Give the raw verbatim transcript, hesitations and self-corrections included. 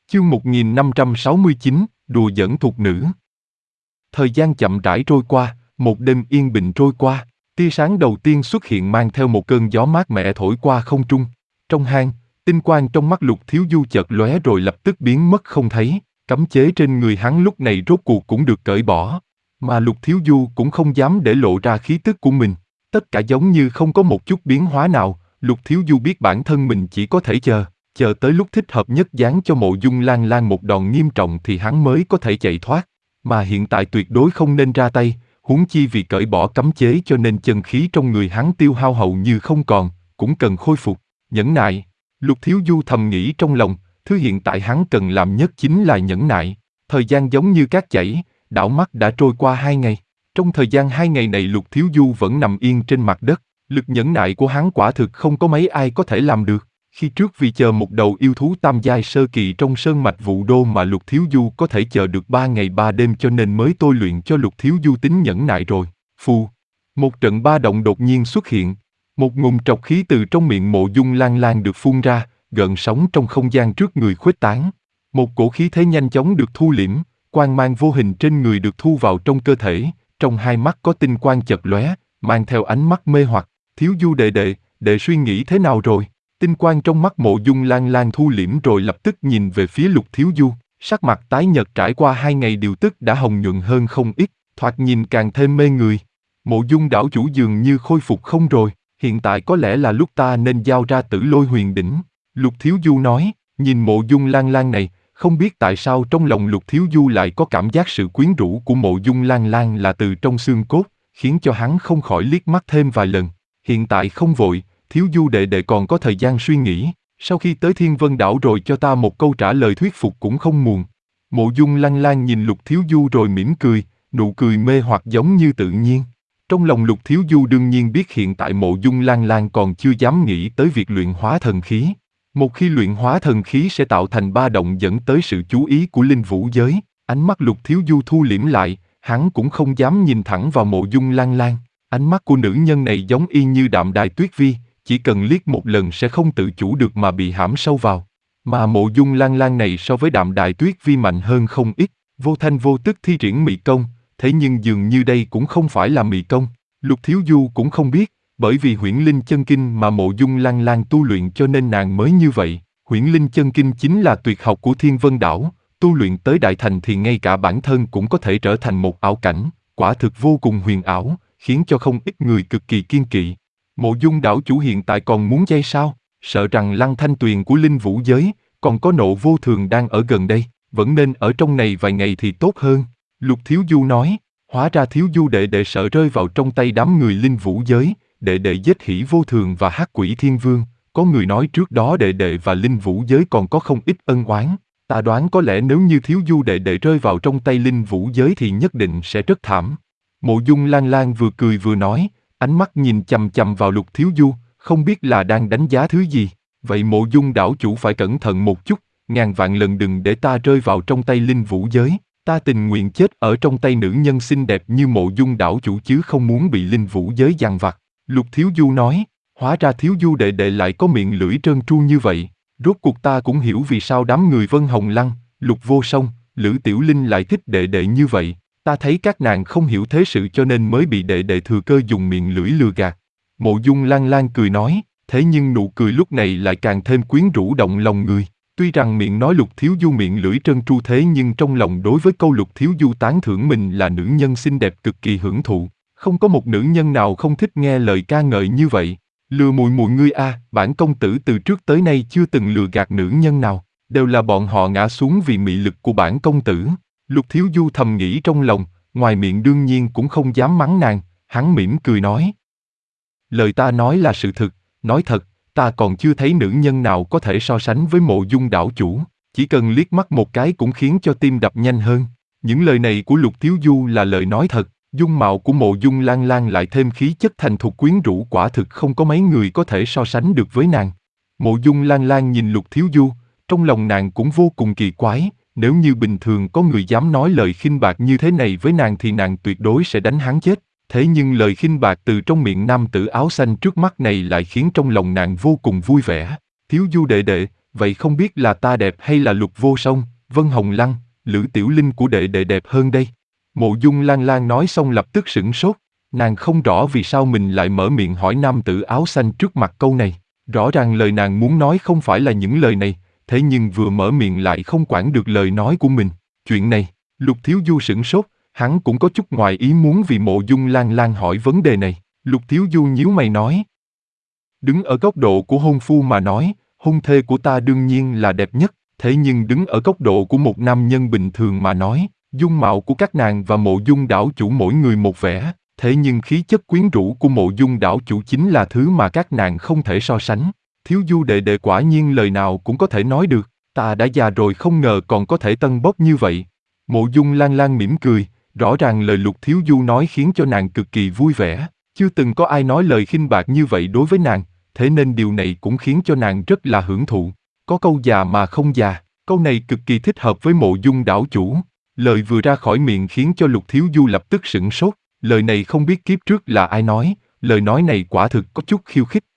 Chương một nghìn năm trăm sáu mươi chín, đùa giỡn thục nữ. Thời gian chậm rãi trôi qua, một đêm yên bình trôi qua, tia sáng đầu tiên xuất hiện mang theo một cơn gió mát mẻ thổi qua không trung. Trong hang, tinh quang trong mắt Lục Thiếu Du chợt lóe rồi lập tức biến mất không thấy, cấm chế trên người hắn lúc này rốt cuộc cũng được cởi bỏ, mà Lục Thiếu Du cũng không dám để lộ ra khí tức của mình, tất cả giống như không có một chút biến hóa nào. Lục Thiếu Du biết bản thân mình chỉ có thể chờ, chờ tới lúc thích hợp nhất giáng cho Mộ Dung Lan Lan một đòn nghiêm trọng thì hắn mới có thể chạy thoát, mà hiện tại tuyệt đối không nên ra tay, huống chi vì cởi bỏ cấm chế cho nên chân khí trong người hắn tiêu hao hầu như không còn, cũng cần khôi phục, nhẫn nại. Lục Thiếu Du thầm nghĩ trong lòng, thứ hiện tại hắn cần làm nhất chính là nhẫn nại. Thời gian giống như cát chảy, đảo mắt đã trôi qua hai ngày. Trong thời gian hai ngày này Lục Thiếu Du vẫn nằm yên trên mặt đất, lực nhẫn nại của hắn quả thực không có mấy ai có thể làm được. Khi trước vì chờ một đầu yêu thú tam giai sơ kỳ trong sơn mạch Vũ Đô mà Lục Thiếu Du có thể chờ được ba ngày ba đêm cho nên mới tôi luyện cho Lục Thiếu Du tính nhẫn nại rồi. Phù, một trận ba động đột nhiên xuất hiện, một ngụm trọc khí từ trong miệng Mộ Dung Lan Lan được phun ra, gợn sóng trong không gian trước người khuếch tán. Một cổ khí thế nhanh chóng được thu liễm, quang mang vô hình trên người được thu vào trong cơ thể, trong hai mắt có tinh quang chật lóe, mang theo ánh mắt mê hoặc. Thiếu Du đệ đệ, đệ suy nghĩ thế nào rồi? Tinh quang trong mắt Mộ Dung Lan Lan thu liễm rồi lập tức nhìn về phía Lục Thiếu Du, sắc mặt tái nhợt trải qua hai ngày điều tức đã hồng nhuận hơn không ít, thoạt nhìn càng thêm mê người. Mộ Dung đảo chủ dường như khôi phục không rồi, hiện tại có lẽ là lúc ta nên giao ra Tử Lôi Huyền Đỉnh. Lục Thiếu Du nói, nhìn Mộ Dung Lan Lan này, không biết tại sao trong lòng Lục Thiếu Du lại có cảm giác sự quyến rũ của Mộ Dung Lan Lan là từ trong xương cốt, khiến cho hắn không khỏi liếc mắt thêm vài lần. Hiện tại không vội, Thiếu Du đệ đệ còn có thời gian suy nghĩ, sau khi tới Thiên Vân đảo rồi cho ta một câu trả lời thuyết phục cũng không muộn. Mộ Dung Lan Lan nhìn Lục Thiếu Du rồi mỉm cười, nụ cười mê hoặc giống như tự nhiên. Trong lòng Lục Thiếu Du đương nhiên biết hiện tại Mộ Dung Lan Lan còn chưa dám nghĩ tới việc luyện hóa thần khí. Một khi luyện hóa thần khí sẽ tạo thành ba động dẫn tới sự chú ý của linh vũ giới. Ánh mắt Lục Thiếu Du thu liễm lại, hắn cũng không dám nhìn thẳng vào Mộ Dung Lan Lan. Ánh mắt của nữ nhân này giống y như Đạm Đài Tuyết Vi, chỉ cần liếc một lần sẽ không tự chủ được mà bị hãm sâu vào. Mà Mộ Dung Lan Lan này so với Đạm Đài Tuyết Vi mạnh hơn không ít, vô thanh vô tức thi triển mị công, thế nhưng dường như đây cũng không phải là mị công. Lục Thiếu Du cũng không biết, bởi vì Huyễn Linh Chân Kinh mà Mộ Dung Lan Lan tu luyện cho nên nàng mới như vậy. Huyễn Linh Chân Kinh chính là tuyệt học của Thiên Vân đảo, tu luyện tới đại thành thì ngay cả bản thân cũng có thể trở thành một ảo cảnh, quả thực vô cùng huyền ảo, khiến cho không ít người cực kỳ kiêng kỵ. Mộ Dung đảo chủ hiện tại còn muốn chay sao? Sợ rằng Lăng Thanh Tuyền của linh vũ giới, còn có Nộ Vô Thường đang ở gần đây, vẫn nên ở trong này vài ngày thì tốt hơn. Lục Thiếu Du nói, hóa ra Thiếu Du đệ đệ sợ rơi vào trong tay đám người linh vũ giới, đệ đệ giết Hỉ Vô Thường và Hắc Quỷ Thiên Vương. Có người nói trước đó đệ đệ và linh vũ giới còn có không ít ân oán. Ta đoán có lẽ nếu như Thiếu Du đệ đệ rơi vào trong tay linh vũ giới thì nhất định sẽ rất thảm. Mộ Dung Lan Lan vừa cười vừa nói, ánh mắt nhìn chằm chằm vào Lục Thiếu Du, không biết là đang đánh giá thứ gì. Vậy Mộ Dung đảo chủ phải cẩn thận một chút, ngàn vạn lần đừng để ta rơi vào trong tay linh vũ giới. Ta tình nguyện chết ở trong tay nữ nhân xinh đẹp như Mộ Dung đảo chủ chứ không muốn bị linh vũ giới dằn vặt. Lục Thiếu Du nói, hóa ra Thiếu Du đệ đệ lại có miệng lưỡi trơn tru như vậy. Rốt cuộc ta cũng hiểu vì sao đám người Vân Hồng Lăng, Lục Vô Song, Lữ Tiểu Linh lại thích đệ đệ như vậy. Ta thấy các nàng không hiểu thế sự cho nên mới bị đệ đệ thừa cơ dùng miệng lưỡi lừa gạt. Mộ Dung Lan Lan cười nói, thế nhưng nụ cười lúc này lại càng thêm quyến rũ động lòng người. Tuy rằng miệng nói Lục Thiếu Du miệng lưỡi trơn tru thế nhưng trong lòng đối với câu Lục Thiếu Du tán thưởng mình là nữ nhân xinh đẹp cực kỳ hưởng thụ. Không có một nữ nhân nào không thích nghe lời ca ngợi như vậy. Lừa mùi mùi ngươi a, à, bản công tử từ trước tới nay chưa từng lừa gạt nữ nhân nào, đều là bọn họ ngã xuống vì mị lực của bản công tử. Lục Thiếu Du thầm nghĩ trong lòng, ngoài miệng đương nhiên cũng không dám mắng nàng, hắn mỉm cười nói. Lời ta nói là sự thực, nói thật, ta còn chưa thấy nữ nhân nào có thể so sánh với Mộ Dung đảo chủ, chỉ cần liếc mắt một cái cũng khiến cho tim đập nhanh hơn. Những lời này của Lục Thiếu Du là lời nói thật, dung mạo của Mộ Dung Lan Lan lại thêm khí chất thành thục quyến rũ quả thực không có mấy người có thể so sánh được với nàng. Mộ Dung Lan Lan nhìn Lục Thiếu Du, trong lòng nàng cũng vô cùng kỳ quái. Nếu như bình thường có người dám nói lời khinh bạc như thế này với nàng thì nàng tuyệt đối sẽ đánh hắn chết. Thế nhưng lời khinh bạc từ trong miệng nam tử áo xanh trước mắt này lại khiến trong lòng nàng vô cùng vui vẻ. Thiếu Du đệ đệ, vậy không biết là ta đẹp hay là Lục Vô Song, Vân Hồng Lăng, Lữ Tiểu Linh của đệ đệ đẹp hơn đây? Mộ Dung Lan Lan nói xong lập tức sửng sốt, nàng không rõ vì sao mình lại mở miệng hỏi nam tử áo xanh trước mặt câu này. Rõ ràng lời nàng muốn nói không phải là những lời này, thế nhưng vừa mở miệng lại không quản được lời nói của mình. Chuyện này, Lục Thiếu Du sửng sốt, hắn cũng có chút ngoài ý muốn vì Mộ Dung Lan Lan hỏi vấn đề này. Lục Thiếu Du nhíu mày nói. Đứng ở góc độ của hôn phu mà nói, hôn thê của ta đương nhiên là đẹp nhất, thế nhưng đứng ở góc độ của một nam nhân bình thường mà nói, dung mạo của các nàng và Mộ Dung đảo chủ mỗi người một vẻ, thế nhưng khí chất quyến rũ của Mộ Dung đảo chủ chính là thứ mà các nàng không thể so sánh. Thiếu Du đệ đệ quả nhiên lời nào cũng có thể nói được, ta đã già rồi không ngờ còn có thể tân bốc như vậy. Mộ Dung Lan Lan mỉm cười, rõ ràng lời Lục Thiếu Du nói khiến cho nàng cực kỳ vui vẻ, chưa từng có ai nói lời khinh bạc như vậy đối với nàng, thế nên điều này cũng khiến cho nàng rất là hưởng thụ. Có câu già mà không già, câu này cực kỳ thích hợp với Mộ Dung đảo chủ. Lời vừa ra khỏi miệng khiến cho Lục Thiếu Du lập tức sửng sốt, lời này không biết kiếp trước là ai nói, lời nói này quả thực có chút khiêu khích.